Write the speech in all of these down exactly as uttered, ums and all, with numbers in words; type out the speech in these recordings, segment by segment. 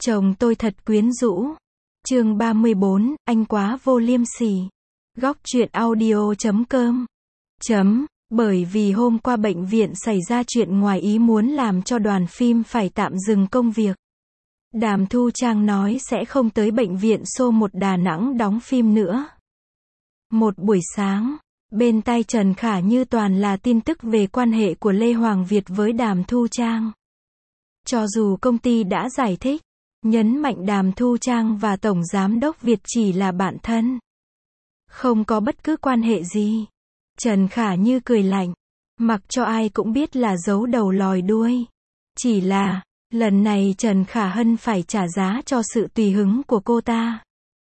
Chồng tôi thật quyến rũ. Chương ba mươi bốn, anh quá vô liêm sỉ. Góc truyện audio chấm com. Chấm, bởi vì hôm qua bệnh viện xảy ra chuyện ngoài ý muốn làm cho đoàn phim phải tạm dừng công việc. Đàm Thu Trang nói sẽ không tới bệnh viện số một Đà Nẵng đóng phim nữa. Một buổi sáng, bên tai Trần Khả Như toàn là tin tức về quan hệ của Lê Hoàng Việt với Đàm Thu Trang. Cho dù công ty đã giải thích, nhấn mạnh Đàm Thu Trang và Tổng Giám đốc Việt chỉ là bạn thân, không có bất cứ quan hệ gì. Trần Khả Như cười lạnh, mặc cho ai cũng biết là giấu đầu lòi đuôi. Chỉ là, lần này Trần Khả Hân phải trả giá cho sự tùy hứng của cô ta.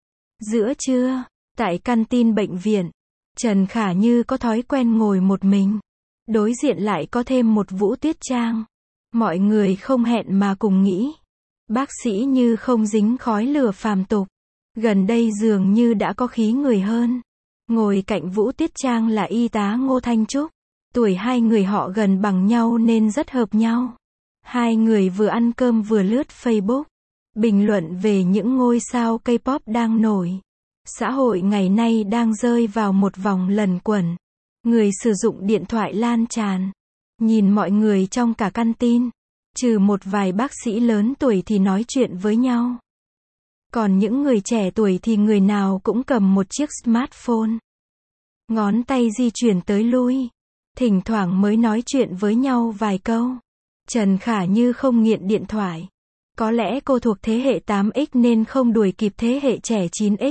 Giữa trưa, tại canteen bệnh viện, Trần Khả Như có thói quen ngồi một mình. Đối diện lại có thêm một Vũ Tuyết Trang. Mọi người không hẹn mà cùng nghĩ. Bác sĩ Như không dính khói lửa phàm tục. Gần đây dường như đã có khí người hơn. Ngồi cạnh Vũ Tuyết Trang là y tá Ngô Thanh Trúc. Tuổi hai người họ gần bằng nhau nên rất hợp nhau. Hai người vừa ăn cơm vừa lướt Facebook. Bình luận về những ngôi sao K-pop đang nổi. Xã hội ngày nay đang rơi vào một vòng luẩn quẩn. Người sử dụng điện thoại lan tràn. Nhìn mọi người trong cả canteen, trừ một vài bác sĩ lớn tuổi thì nói chuyện với nhau. Còn những người trẻ tuổi thì người nào cũng cầm một chiếc smartphone. Ngón tay di chuyển tới lui. Thỉnh thoảng mới nói chuyện với nhau vài câu. Trần Khả Như không nghiện điện thoại. Có lẽ cô thuộc thế hệ tám x nên không đuổi kịp thế hệ trẻ chín x.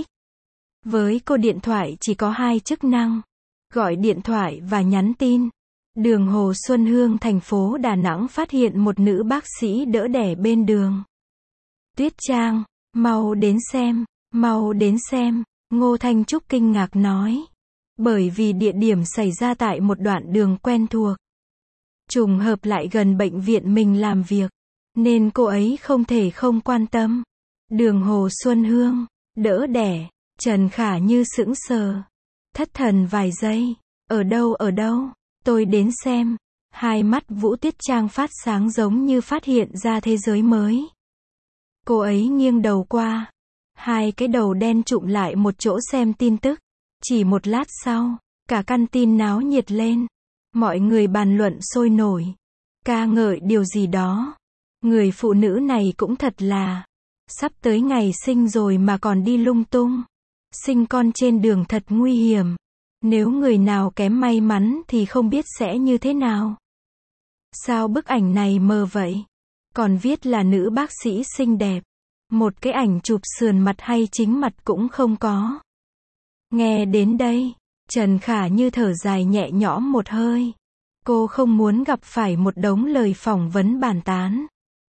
Với cô điện thoại chỉ có hai chức năng. Gọi điện thoại và nhắn tin. Đường Hồ Xuân Hương thành phố Đà Nẵng phát hiện một nữ bác sĩ đỡ đẻ bên đường. Tuyết Trang, mau đến xem, mau đến xem, Ngô Thanh Trúc kinh ngạc nói. Bởi vì địa điểm xảy ra tại một đoạn đường quen thuộc. Trùng hợp lại gần bệnh viện mình làm việc, nên cô ấy không thể không quan tâm. Đường Hồ Xuân Hương, đỡ đẻ, Trần Khả Như sững sờ. Thất thần vài giây, ở đâu ở đâu, tôi đến xem. Hai mắt Vũ Tuyết Trang phát sáng giống như phát hiện ra thế giới mới. Cô ấy nghiêng đầu qua. Hai cái đầu đen chụm lại một chỗ xem tin tức. Chỉ một lát sau, cả canteen náo nhiệt lên. Mọi người bàn luận sôi nổi. Ca ngợi điều gì đó. Người phụ nữ này cũng thật là. Sắp tới ngày sinh rồi mà còn đi lung tung. Sinh con trên đường thật nguy hiểm. Nếu người nào kém may mắn thì không biết sẽ như thế nào. Sao bức ảnh này mờ vậy? Còn viết là nữ bác sĩ xinh đẹp. Một cái ảnh chụp sườn mặt hay chính mặt cũng không có. Nghe đến đây, Trần Khả Như thở dài nhẹ nhõm một hơi. Cô không muốn gặp phải một đống lời phỏng vấn bàn tán.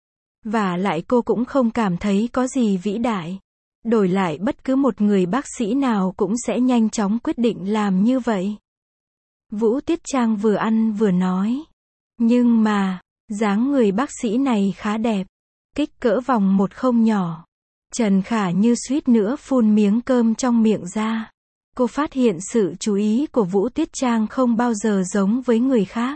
Và lại cô cũng không cảm thấy có gì vĩ đại. Đổi lại bất cứ một người bác sĩ nào cũng sẽ nhanh chóng quyết định làm như vậy. Vũ Tuyết Trang vừa ăn vừa nói. Nhưng mà, dáng người bác sĩ này khá đẹp. Kích cỡ vòng một không nhỏ. Trần Khả Như suýt nữa phun miếng cơm trong miệng ra. Cô phát hiện sự chú ý của Vũ Tuyết Trang không bao giờ giống với người khác.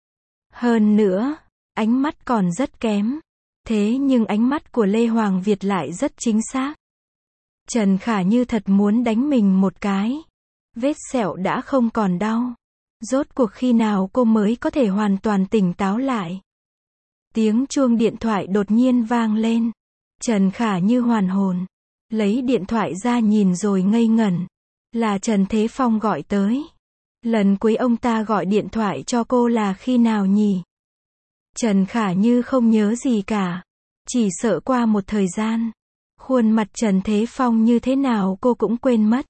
Hơn nữa, ánh mắt còn rất kém. Thế nhưng ánh mắt của Lê Hoàng Việt lại rất chính xác. Trần Khả Như thật muốn đánh mình một cái. Vết sẹo đã không còn đau. Rốt cuộc khi nào cô mới có thể hoàn toàn tỉnh táo lại. Tiếng chuông điện thoại đột nhiên vang lên. Trần Khả Như hoàn hồn. Lấy điện thoại ra nhìn rồi ngây ngẩn. Là Trần Thế Phong gọi tới. Lần cuối ông ta gọi điện thoại cho cô là khi nào nhỉ? Trần Khả Như không nhớ gì cả. Chỉ sợ qua một thời gian. Khuôn mặt Trần Thế Phong như thế nào cô cũng quên mất.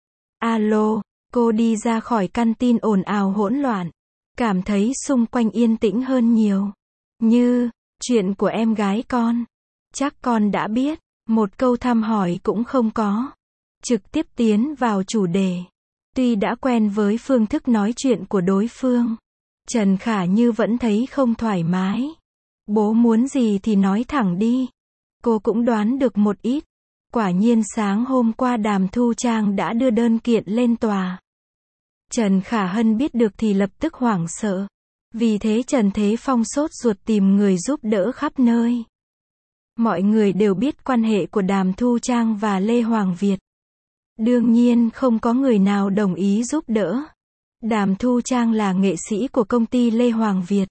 Alo, cô đi ra khỏi canteen ồn ào hỗn loạn. Cảm thấy xung quanh yên tĩnh hơn nhiều. Như, chuyện của em gái con. Chắc con đã biết. Một câu thăm hỏi cũng không có. Trực tiếp tiến vào chủ đề. Tuy đã quen với phương thức nói chuyện của đối phương, Trần Khả Như vẫn thấy không thoải mái. Bố muốn gì thì nói thẳng đi. Cô cũng đoán được một ít. Quả nhiên sáng hôm qua Đàm Thu Trang đã đưa đơn kiện lên tòa. Trần Khả Hân biết được thì lập tức hoảng sợ. Vì thế Trần Thế Phong sốt ruột tìm người giúp đỡ khắp nơi. Mọi người đều biết quan hệ của Đàm Thu Trang và Lê Hoàng Việt. Đương nhiên không có người nào đồng ý giúp đỡ. Đàm Thu Trang là nghệ sĩ của công ty Lê Hoàng Việt.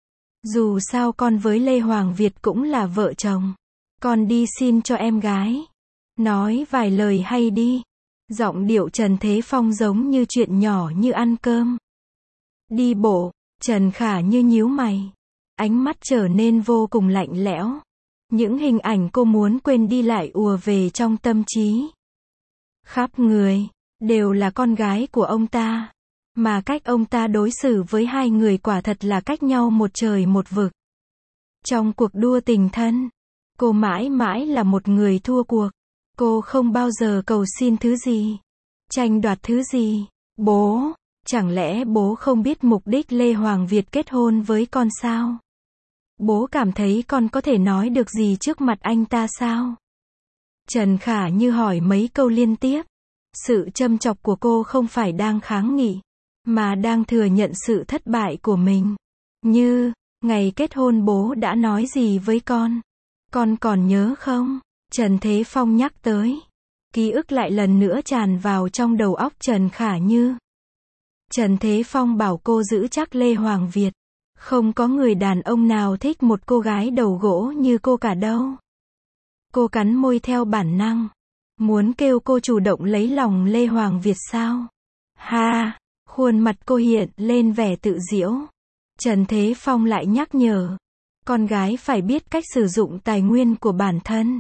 Dù sao con với Lê Hoàng Việt cũng là vợ chồng. Con đi xin cho em gái. Nói vài lời hay đi. Giọng điệu Trần Thế Phong giống như chuyện nhỏ như ăn cơm. Đi bộ, Trần Khả Như nhíu mày. Ánh mắt trở nên vô cùng lạnh lẽo. Những hình ảnh cô muốn quên đi lại ùa về trong tâm trí. Khắp người, đều là con gái của ông ta. Mà cách ông ta đối xử với hai người quả thật là cách nhau một trời một vực. Trong cuộc đua tình thân, cô mãi mãi là một người thua cuộc. Cô không bao giờ cầu xin thứ gì, tranh đoạt thứ gì. Bố, chẳng lẽ bố không biết mục đích Lê Hoàng Việt kết hôn với con sao? Bố cảm thấy con có thể nói được gì trước mặt anh ta sao? Trần Khả Như hỏi mấy câu liên tiếp. Sự châm chọc của cô không phải đang kháng nghị, mà đang thừa nhận sự thất bại của mình. Như, ngày kết hôn bố đã nói gì với con? Con còn nhớ không? Trần Thế Phong nhắc tới. Ký ức lại lần nữa tràn vào trong đầu óc Trần Khả Như. Trần Thế Phong bảo cô giữ chắc Lê Hoàng Việt. Không có người đàn ông nào thích một cô gái đầu gỗ như cô cả đâu. Cô cắn môi theo bản năng. Muốn kêu cô chủ động lấy lòng Lê Hoàng Việt sao? Ha! Khuôn mặt cô hiện lên vẻ tự giễu. Trần Thế Phong lại nhắc nhở. Con gái phải biết cách sử dụng tài nguyên của bản thân.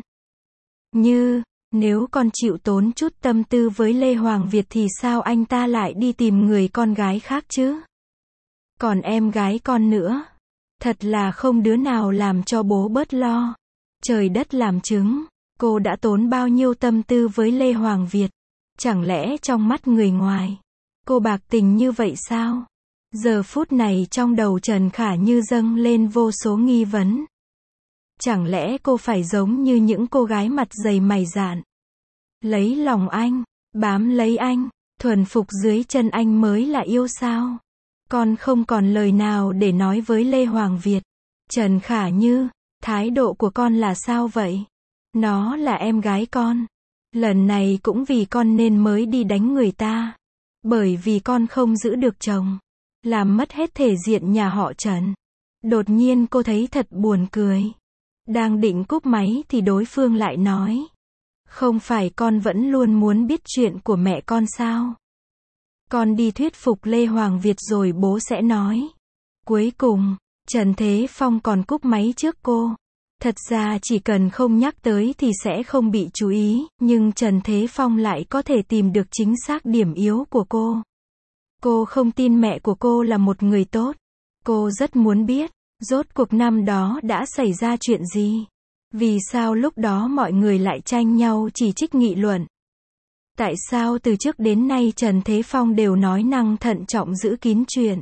Như, nếu con chịu tốn chút tâm tư với Lê Hoàng Việt thì sao anh ta lại đi tìm người con gái khác chứ? Còn em gái con nữa. Thật là không đứa nào làm cho bố bớt lo. Trời đất làm chứng. Cô đã tốn bao nhiêu tâm tư với Lê Hoàng Việt. Chẳng lẽ trong mắt người ngoài, cô bạc tình như vậy sao? Giờ phút này trong đầu Trần Khả Như dâng lên vô số nghi vấn. Chẳng lẽ cô phải giống như những cô gái mặt dày mày dạn, lấy lòng anh, bám lấy anh, thuần phục dưới chân anh mới là yêu sao? Con không còn lời nào để nói với Lê Hoàng Việt. Trần Khả Như, thái độ của con là sao vậy? Nó là em gái con. Lần này cũng vì con nên mới đi đánh người ta. Bởi vì con không giữ được chồng, làm mất hết thể diện nhà họ Trần. Đột nhiên cô thấy thật buồn cười. Đang định cúp máy thì đối phương lại nói. Không phải con vẫn luôn muốn biết chuyện của mẹ con sao? Con đi thuyết phục Lê Hoàng Việt rồi bố sẽ nói. Cuối cùng, Trần Thế Phong còn cúp máy trước cô. Thật ra chỉ cần không nhắc tới thì sẽ không bị chú ý, nhưng Trần Thế Phong lại có thể tìm được chính xác điểm yếu của cô. Cô không tin mẹ của cô là một người tốt. Cô rất muốn biết, rốt cuộc năm đó đã xảy ra chuyện gì? Vì sao lúc đó mọi người lại tranh nhau chỉ trích nghị luận? Tại sao từ trước đến nay Trần Thế Phong đều nói năng thận trọng giữ kín chuyện?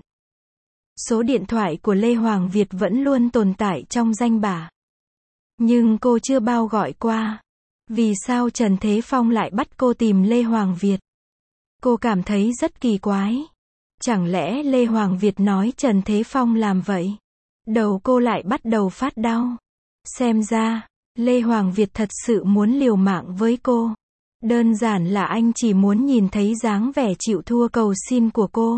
Số điện thoại của Lê Hoàng Việt vẫn luôn tồn tại trong danh bạ. Nhưng cô chưa bao gọi qua. Vì sao Trần Thế Phong lại bắt cô tìm Lê Hoàng Việt? Cô cảm thấy rất kỳ quái. Chẳng lẽ Lê Hoàng Việt nói Trần Thế Phong làm vậy? Đầu cô lại bắt đầu phát đau. Xem ra, Lê Hoàng Việt thật sự muốn liều mạng với cô. Đơn giản là anh chỉ muốn nhìn thấy dáng vẻ chịu thua cầu xin của cô.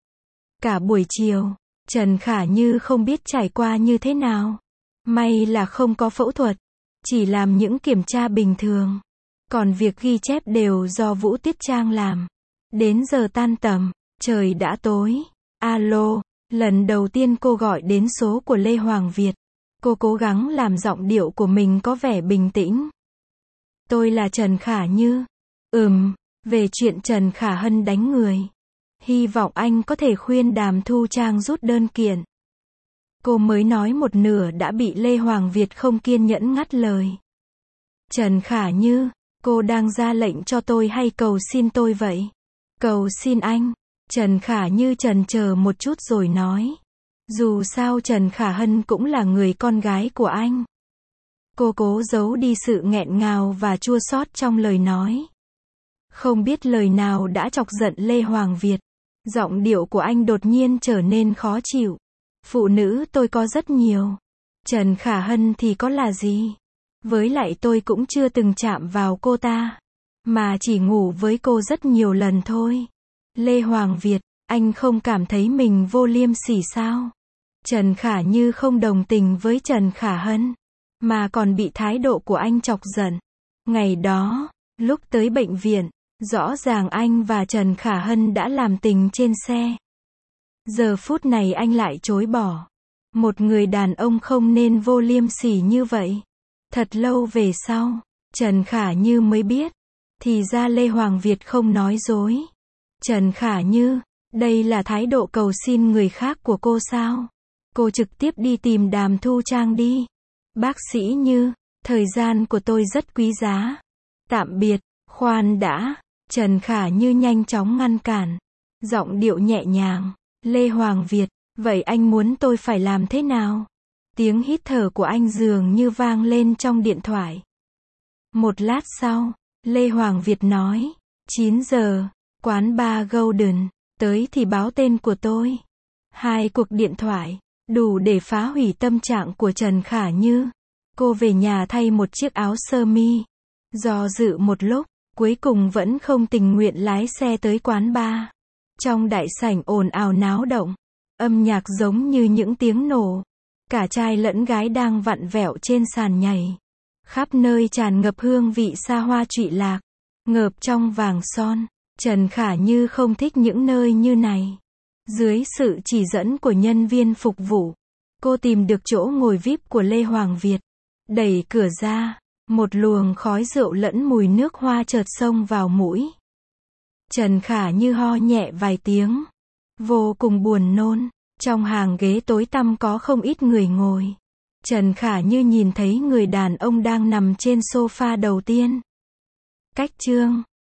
Cả buổi chiều, Trần Khả Như không biết trải qua như thế nào. May là không có phẫu thuật, chỉ làm những kiểm tra bình thường. Còn việc ghi chép đều do Vũ Tiết Trang làm. Đến giờ tan tầm, trời đã tối. Alo, lần đầu tiên cô gọi đến số của Lê Hoàng Việt. Cô cố gắng làm giọng điệu của mình có vẻ bình tĩnh. Tôi là Trần Khả Như. Ừm, về chuyện Trần Khả Hân đánh người. Hy vọng anh có thể khuyên Đàm Thu Trang rút đơn kiện. Cô mới nói một nửa đã bị Lê Hoàng Việt không kiên nhẫn ngắt lời. Trần Khả Như, cô đang ra lệnh cho tôi hay cầu xin tôi vậy? Cầu xin anh. Trần Khả Như chần chờ một chút rồi nói. Dù sao Trần Khả Hân cũng là người con gái của anh. Cô cố giấu đi sự nghẹn ngào và chua xót trong lời nói. Không biết lời nào đã chọc giận Lê Hoàng Việt. Giọng điệu của anh đột nhiên trở nên khó chịu. Phụ nữ tôi có rất nhiều. Trần Khả Hân thì có là gì? Với lại tôi cũng chưa từng chạm vào cô ta. Mà chỉ ngủ với cô rất nhiều lần thôi. Lê Hoàng Việt, anh không cảm thấy mình vô liêm sỉ sao? Trần Khả Như không đồng tình với Trần Khả Hân, mà còn bị thái độ của anh chọc giận. Ngày đó, lúc tới bệnh viện, rõ ràng anh và Trần Khả Hân đã làm tình trên xe. Giờ phút này anh lại chối bỏ. Một người đàn ông không nên vô liêm sỉ như vậy. Thật lâu về sau, Trần Khả Như mới biết. Thì ra Lê Hoàng Việt không nói dối. Trần Khả Như, đây là thái độ cầu xin người khác của cô sao? Cô trực tiếp đi tìm Đàm Thu Trang đi. Bác sĩ Như, thời gian của tôi rất quý giá. Tạm biệt, khoan đã. Trần Khả Như nhanh chóng ngăn cản. Giọng điệu nhẹ nhàng. Lê Hoàng Việt, vậy anh muốn tôi phải làm thế nào? Tiếng hít thở của anh dường như vang lên trong điện thoại. Một lát sau, Lê Hoàng Việt nói. chín giờ, quán bar Golden, tới thì báo tên của tôi. Hai cuộc điện thoại, đủ để phá hủy tâm trạng của Trần Khả Như. Cô về nhà thay một chiếc áo sơ mi. Do dự một lúc, cuối cùng vẫn không tình nguyện lái xe tới quán bar. Trong đại sảnh ồn ào náo động, âm nhạc giống như những tiếng nổ. Cả trai lẫn gái đang vặn vẹo trên sàn nhảy. Khắp nơi tràn ngập hương vị xa hoa trụy lạc, ngợp trong vàng son. Trần Khả Như không thích những nơi như này. Dưới sự chỉ dẫn của nhân viên phục vụ, cô tìm được chỗ ngồi vi ai pi của Lê Hoàng Việt. Đẩy cửa ra, một luồng khói rượu lẫn mùi nước hoa chợt xông vào mũi. Trần Khả Như ho nhẹ vài tiếng, vô cùng buồn nôn. Trong hàng ghế tối tăm có không ít người ngồi. Trần Khả Như nhìn thấy người đàn ông đang nằm trên sofa đầu tiên. Cách chương